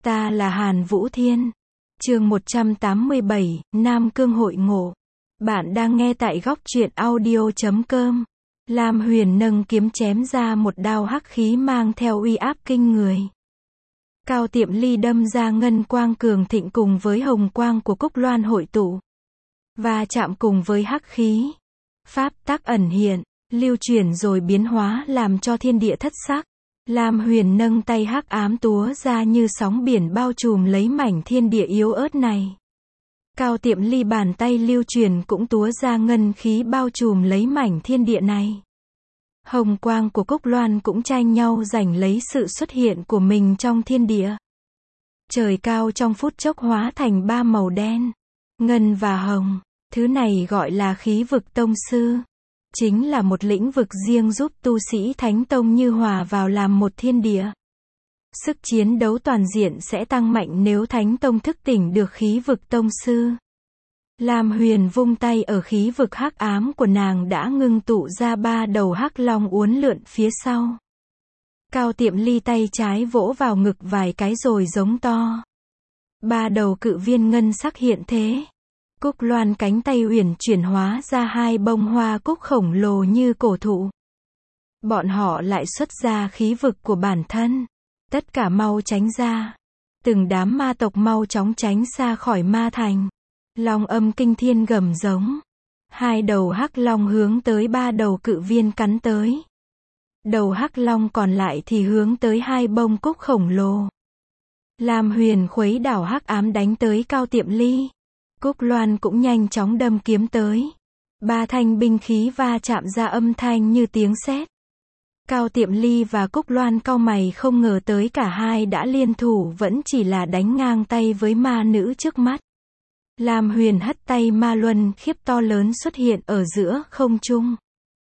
Ta là Hàn Vũ Thiên. Chương 187, Nam Cương hội ngộ. Bạn đang nghe tại góc truyện audio.com. Lam Huyền nâng kiếm chém ra một đao hắc khí mang theo uy áp kinh người. Cao Tiệm Ly đâm ra ngân quang cường thịnh cùng với hồng quang của Cúc Loan hội tụ. Và chạm cùng với hắc khí. Pháp tắc ẩn hiện, lưu chuyển rồi biến hóa làm cho thiên địa thất sắc. Lam Huyền nâng tay hắc ám túa ra như sóng biển bao trùm lấy mảnh thiên địa yếu ớt này. Cao Tiệm Ly bàn tay lưu truyền cũng túa ra ngân khí bao trùm lấy mảnh thiên địa này. Hồng quang của Cúc Loan cũng tranh nhau giành lấy sự xuất hiện của mình trong thiên địa. Trời cao trong phút chốc hóa thành ba màu đen, ngân và hồng. Thứ này gọi là khí vực tông sư. Chính là một lĩnh vực riêng giúp tu sĩ Thánh Tông như hòa vào làm một thiên địa. Sức chiến đấu toàn diện sẽ tăng mạnh nếu Thánh Tông thức tỉnh được khí vực tông sư. Lam Huyền vung tay ở khí vực hắc ám của nàng đã ngưng tụ ra ba đầu hắc long uốn lượn phía sau. Cao Tiệm Ly tay trái vỗ vào ngực vài cái rồi giống to. Ba đầu cự viên ngân sắc hiện thế. Cúc Loan cánh tay uyển chuyển hóa ra hai bông hoa cúc khổng lồ như cổ thụ. Bọn họ lại xuất ra khí vực của bản thân. Tất cả mau tránh ra. Từng đám ma tộc mau chóng tránh xa khỏi ma thành. Long âm kinh thiên gầm giống. Hai đầu hắc long hướng tới ba đầu cự viên cắn tới. Đầu hắc long còn lại thì hướng tới hai bông cúc khổng lồ. Lam Huyền khuấy đảo hắc ám đánh tới Cao Tiệm Ly. Cúc Loan cũng nhanh chóng đâm kiếm tới. Ba thanh binh khí va chạm ra âm thanh như tiếng sét. Cao Tiệm Ly và Cúc Loan cau mày không ngờ tới cả hai đã liên thủ vẫn chỉ là đánh ngang tay với ma nữ trước mắt. Lam Huyền hất tay ma luân khiếp to lớn xuất hiện ở giữa không trung.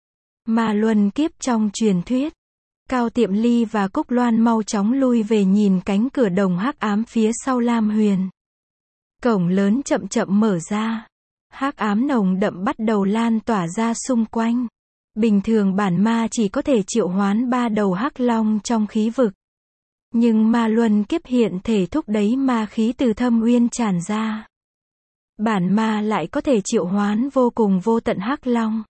Ma luân kiếp trong truyền thuyết. Cao Tiệm Ly và Cúc Loan mau chóng lui về nhìn cánh cửa đồng hắc ám phía sau Lam Huyền. Cổng lớn chậm chậm mở ra. Hắc ám nồng đậm bắt đầu lan tỏa ra xung quanh. Bình thường bản ma chỉ có thể triệu hoán ba đầu hắc long trong khí vực. Nhưng ma luân kiếp hiện thể thúc đẩy ma khí từ thâm uyên tràn ra. Bản ma lại có thể triệu hoán vô cùng vô tận hắc long.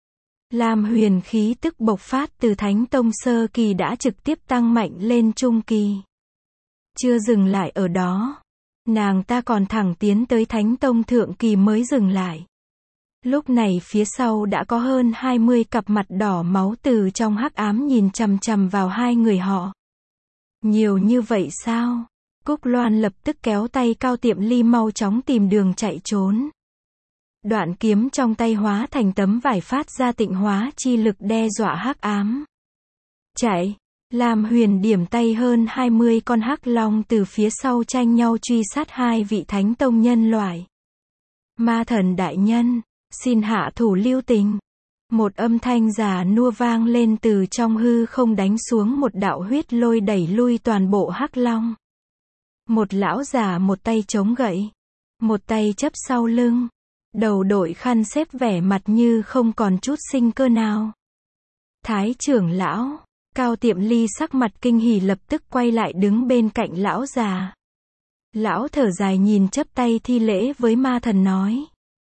Lam Huyền khí tức bộc phát từ Thánh Tông sơ kỳ đã trực tiếp tăng mạnh lên trung kỳ. Chưa dừng lại ở đó. Nàng ta còn thẳng tiến tới Thánh Tông thượng kỳ mới dừng lại. Lúc này phía sau đã có hơn 20 cặp mặt đỏ máu từ trong hắc ám nhìn chằm chằm vào hai người họ. Nhiều như vậy sao? Cúc Loan lập tức kéo tay Cao Tiệm Ly mau chóng tìm đường chạy trốn. Đoạn kiếm trong tay hóa thành tấm vải phát ra tịnh hóa chi lực đe dọa hắc ám. Chạy! Lam Huyền điểm tay hơn 20 con hắc long từ phía sau tranh nhau truy sát hai vị Thánh Tông nhân loại. Ma thần đại nhân, xin hạ thủ lưu tình. Một âm thanh già nua vang lên từ trong hư không đánh xuống một đạo huyết lôi đẩy lui toàn bộ hắc long. Một lão già một tay chống gậy, một tay chấp sau lưng, đầu đội khăn xếp vẻ mặt như không còn chút sinh cơ nào. Thái trưởng lão. Cao Tiệm Ly sắc mặt kinh hỉ lập tức quay lại đứng bên cạnh lão già. Lão thở dài nhìn chắp tay thi lễ với ma thần nói.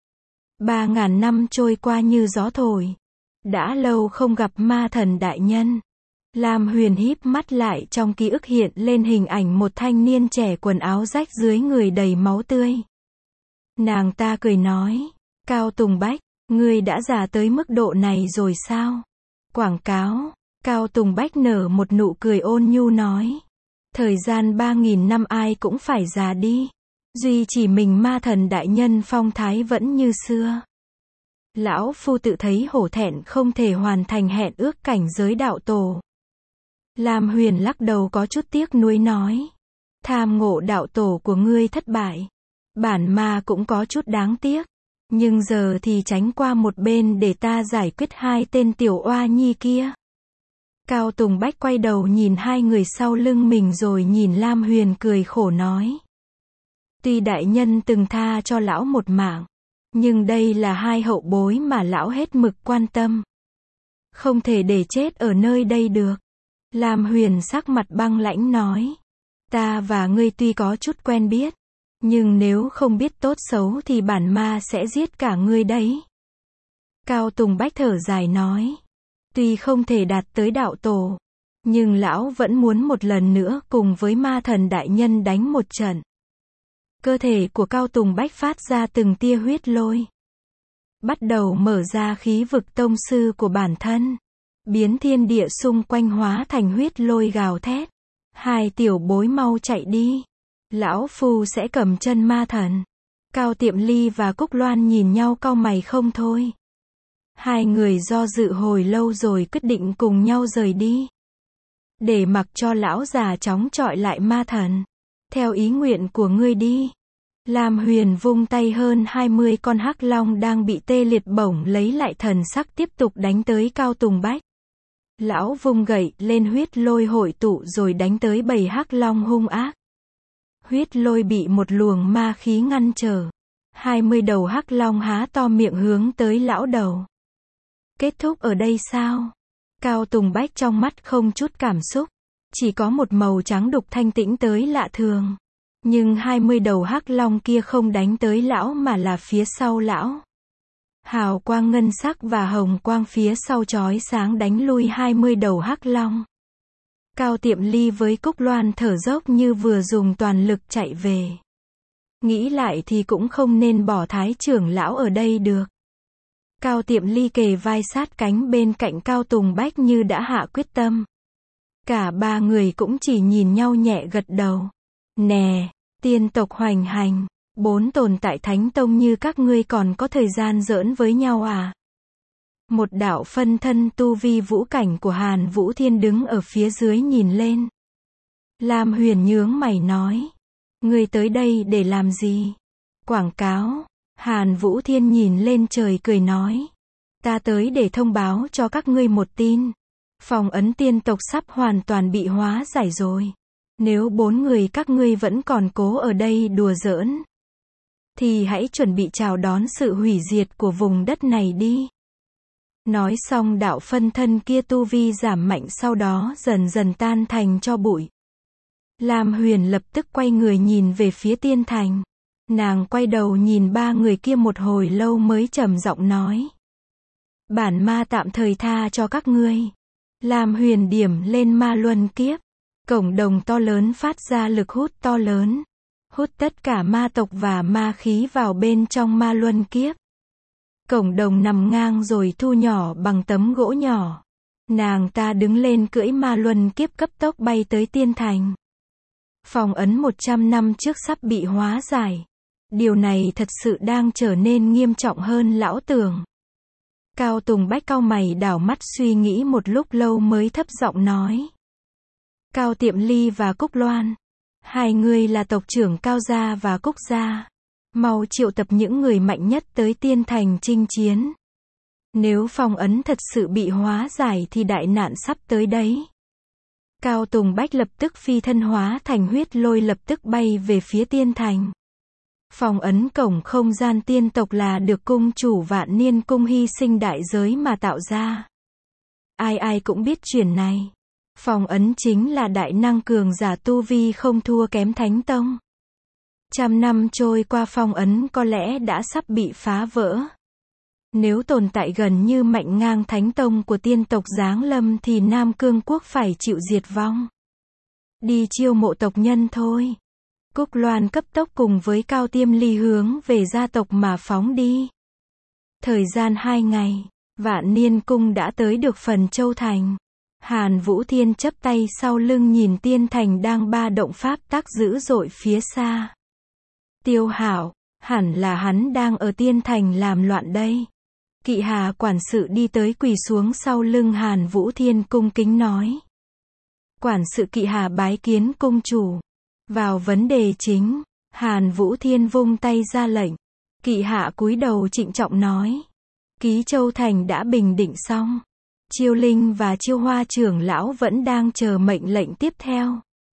3000 năm trôi qua như gió thổi. Đã lâu không gặp ma thần đại nhân. Lam Huyền híp mắt lại trong ký ức hiện lên hình ảnh một thanh niên trẻ quần áo rách dưới người đầy máu tươi. Nàng ta cười nói. Cao Tùng Bách, ngươi đã già tới mức độ này rồi sao? Quảng cáo. Cao Tùng Bách nở một nụ cười ôn nhu nói. Thời gian 3000 năm ai cũng phải già đi. Duy chỉ mình ma thần đại nhân phong thái vẫn như xưa. Lão phu tự thấy hổ thẹn không thể hoàn thành hẹn ước cảnh giới đạo tổ. Lam Huyền lắc đầu có chút tiếc nuối nói. Tham ngộ đạo tổ của ngươi thất bại. Bản ma cũng có chút đáng tiếc. Nhưng giờ thì tránh qua một bên để ta giải quyết hai tên tiểu oa nhi kia. Cao Tùng Bách quay đầu nhìn hai người sau lưng mình rồi nhìn Lam Huyền cười khổ nói. Tuy đại nhân từng tha cho lão một mạng, nhưng đây là hai hậu bối mà lão hết mực quan tâm. Không thể để chết ở nơi đây được. Lam Huyền sắc mặt băng lãnh nói. Ta và ngươi tuy có chút quen biết, nhưng nếu không biết tốt xấu thì bản ma sẽ giết cả ngươi đấy. Cao Tùng Bách thở dài nói. Tuy không thể đạt tới đạo tổ, nhưng lão vẫn muốn một lần nữa cùng với ma thần đại nhân đánh một trận. Cơ thể của Cao Tùng Bách phát ra từng tia huyết lôi. Bắt đầu mở ra khí vực tông sư của bản thân. Biến thiên địa xung quanh hóa thành huyết lôi gào thét. Hai tiểu bối mau chạy đi. Lão Phu sẽ cầm chân ma thần. Cao Tiệm Ly và Cúc Loan nhìn nhau cau mày không thôi. Hai người do dự hồi lâu rồi quyết định cùng nhau rời đi. Để mặc cho lão già chóng chọi lại ma thần. Theo ý nguyện của ngươi đi. Lam Huyền vung tay, hơn 20 con hắc long đang bị tê liệt bổng lấy lại thần sắc tiếp tục đánh tới Cao Tùng Bách. Lão vung gậy lên, huyết lôi hội tụ rồi đánh tới bầy hắc long hung ác. Huyết lôi bị một luồng ma khí ngăn trở. 20 đầu hắc long há to miệng hướng tới lão đầu. Kết thúc ở đây sao? Cao Tùng Bách trong mắt không chút cảm xúc. Chỉ có một màu trắng đục thanh tĩnh tới lạ thường. Nhưng 20 đầu hắc long kia không đánh tới lão mà là phía sau lão. Hào quang ngân sắc và hồng quang phía sau chói sáng đánh lui 20 đầu hắc long. Cao Tiệm Ly với Cúc Loan thở dốc như vừa dùng toàn lực chạy về. Nghĩ lại thì cũng không nên bỏ Thái trưởng lão ở đây được. Cao Tiệm Ly kề vai sát cánh bên cạnh Cao Tùng Bách như đã hạ quyết tâm. Cả ba người cũng chỉ nhìn nhau nhẹ gật đầu. Nè, tiên tộc hoành hành, 4 tồn tại thánh tông như các ngươi còn có thời gian giỡn với nhau à? Một đạo phân thân tu vi vũ cảnh của Hàn Vũ Thiên đứng ở phía dưới nhìn lên. Lam Huyền nhướng mày nói. Ngươi tới đây để làm gì? Quảng cáo. Hàn Vũ Thiên nhìn lên trời cười nói. Ta tới để thông báo cho các ngươi một tin. Phong ấn tiên tộc sắp hoàn toàn bị hóa giải rồi. Nếu 4 người các ngươi vẫn còn cố ở đây đùa giỡn, thì hãy chuẩn bị chào đón sự hủy diệt của vùng đất này đi. Nói xong đạo phân thân kia tu vi giảm mạnh, sau đó dần dần tan thành tro bụi. Lam Huyền lập tức quay người nhìn về phía tiên thành. Nàng quay đầu nhìn ba người kia một hồi lâu mới trầm giọng nói. Bản ma tạm thời tha cho các ngươi. Lam Huyền điểm lên ma luân kiếp. Cổng đồng to lớn phát ra lực hút to lớn. Hút tất cả ma tộc và ma khí vào bên trong ma luân kiếp. Cổng đồng nằm ngang rồi thu nhỏ bằng tấm gỗ nhỏ. Nàng ta đứng lên cưỡi ma luân kiếp cấp tốc bay tới tiên thành. Phong ấn 100 năm trước sắp bị hóa giải. Điều này thật sự đang trở nên nghiêm trọng hơn lão tưởng. Cao Tùng Bách cau mày đảo mắt suy nghĩ một lúc lâu mới thấp giọng nói. Cao Tiệm Ly và Cúc Loan, hai người là tộc trưởng Cao gia và Cúc gia. Mau triệu tập những người mạnh nhất tới tiên thành chinh chiến. Nếu phong ấn thật sự bị hóa giải thì đại nạn sắp tới đấy. Cao Tùng Bách lập tức phi thân hóa thành huyết lôi, lập tức bay về phía tiên thành. Phong ấn cổng không gian tiên tộc là được cung chủ Vạn Niên Cung hy sinh đại giới mà tạo ra. Ai ai cũng biết chuyện này. Phong ấn chính là đại năng cường giả tu vi không thua kém Thánh Tông. 100 năm trôi qua, phong ấn có lẽ đã sắp bị phá vỡ. Nếu tồn tại gần như mạnh ngang Thánh Tông của tiên tộc giáng lâm thì Nam Cương Quốc phải chịu diệt vong. Đi chiêu mộ tộc nhân thôi. Cúc Loan cấp tốc cùng với Cao Tiêm Ly hướng về gia tộc mà phóng đi. Thời gian 2 ngày, Vạn Niên Cung đã tới được Phần Châu Thành. Hàn Vũ Thiên chắp tay sau lưng nhìn tiên thành đang ba động pháp tắc dữ dội phía xa. Tiêu Hạo, hẳn là hắn đang ở tiên thành làm loạn đây. Kỵ Hà quản sự đi tới quỳ xuống sau lưng Hàn Vũ Thiên cung kính nói. Quản sự Kỵ Hà bái kiến cung chủ. Vào vấn đề chính, Hàn Vũ Thiên vung tay ra lệnh. Kỵ Hạ cúi đầu trịnh trọng nói. Ký Châu Thành đã bình định xong. Chiêu Linh và Chiêu Hoa trưởng lão vẫn đang chờ mệnh lệnh tiếp theo.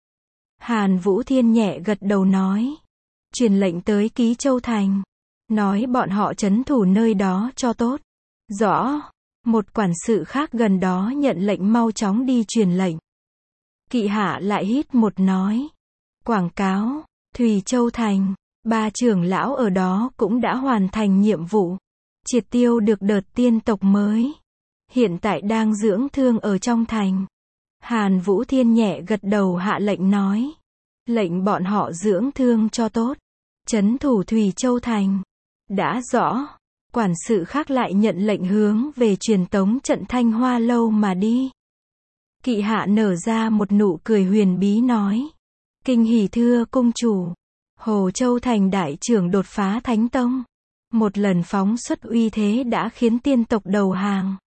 Hàn Vũ Thiên nhẹ gật đầu nói. Truyền lệnh tới Ký Châu Thành. Nói bọn họ trấn thủ nơi đó cho tốt. Rõ. Một quản sự khác gần đó nhận lệnh mau chóng đi truyền lệnh. Kỵ Hạ lại hít một nói. Quảng cáo, Thùy Châu Thành, 3 trưởng lão ở đó cũng đã hoàn thành nhiệm vụ, triệt tiêu được đợt tiên tộc mới. Hiện tại đang dưỡng thương ở trong thành. Hàn Vũ Thiên nhẹ gật đầu hạ lệnh nói. Lệnh bọn họ dưỡng thương cho tốt. Trấn thủ Thùy Châu Thành. Đã rõ. Quản sự khác lại nhận lệnh hướng về truyền tống trận Thanh Hoa Lâu mà đi. Kỵ hạ nở ra một nụ cười huyền bí nói. Kinh hỉ thưa cung chủ. Hồ Châu Thành đại trưởng đột phá Thánh Tông. Một lần phóng xuất uy thế đã khiến tiên tộc đầu hàng.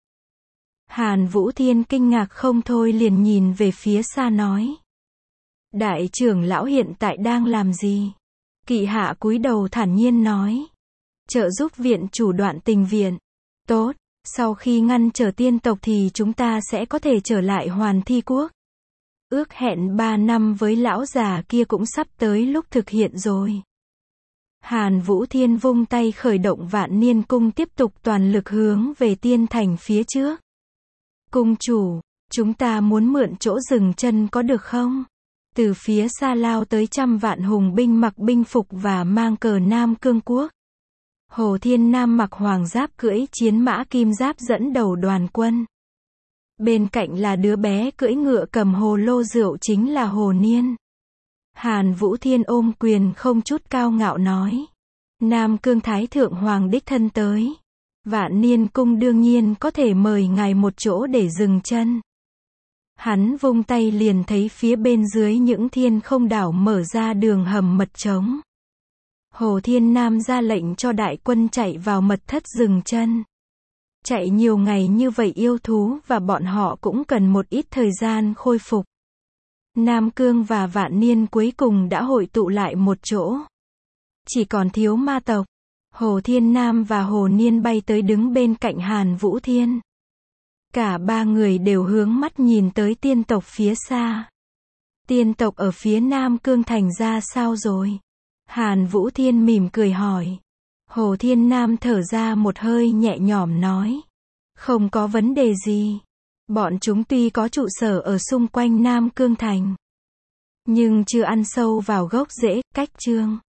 Hàn Vũ Thiên kinh ngạc không thôi liền nhìn về phía xa nói. Đại trưởng lão hiện tại đang làm gì? Kỵ hạ cúi đầu thản nhiên nói. Trợ giúp viện chủ Đoạn Tình viện. Tốt, sau khi ngăn trở tiên tộc thì chúng ta sẽ có thể trở lại Hoàn Thi Quốc. Ước hẹn 3 năm với lão già kia cũng sắp tới lúc thực hiện rồi. Hàn Vũ Thiên vung tay khởi động Vạn Niên Cung tiếp tục toàn lực hướng về tiên thành phía trước. Cung chủ, chúng ta muốn mượn chỗ dừng chân có được không? Từ phía xa lao tới trăm vạn hùng binh mặc binh phục và mang cờ Nam Cương Quốc. Hồ Thiên Nam mặc hoàng giáp cưỡi chiến mã kim giáp dẫn đầu đoàn quân. Bên cạnh là đứa bé cưỡi ngựa cầm hồ lô rượu chính là Hồ Niên. Hàn Vũ Thiên ôm quyền không chút cao ngạo nói. Nam Cương Thái Thượng Hoàng đích thân tới. Vạn Niên Cung đương nhiên có thể mời ngài một chỗ để dừng chân. Hắn vung tay liền thấy phía bên dưới những thiên không đảo mở ra đường hầm mật trống. Hồ Thiên Nam ra lệnh cho đại quân chạy vào mật thất dừng chân. Chạy nhiều ngày như vậy yêu thú và bọn họ cũng cần một ít thời gian khôi phục. Nam Cương và Vạn Niên cuối cùng đã hội tụ lại một chỗ. Chỉ còn thiếu ma tộc. Hồ Thiên Nam và Hồ Niên bay tới đứng bên cạnh Hàn Vũ Thiên. Cả 3 người đều hướng mắt nhìn tới tiên tộc phía xa. Tiên tộc ở phía Nam Cương Thành ra sao rồi? Hàn Vũ Thiên mỉm cười hỏi. Hồ Thiên Nam thở ra một hơi nhẹ nhõm nói. Không có vấn đề gì. Bọn chúng tuy có trụ sở ở xung quanh Nam Cương Thành, nhưng chưa ăn sâu vào gốc rễ, cách chương.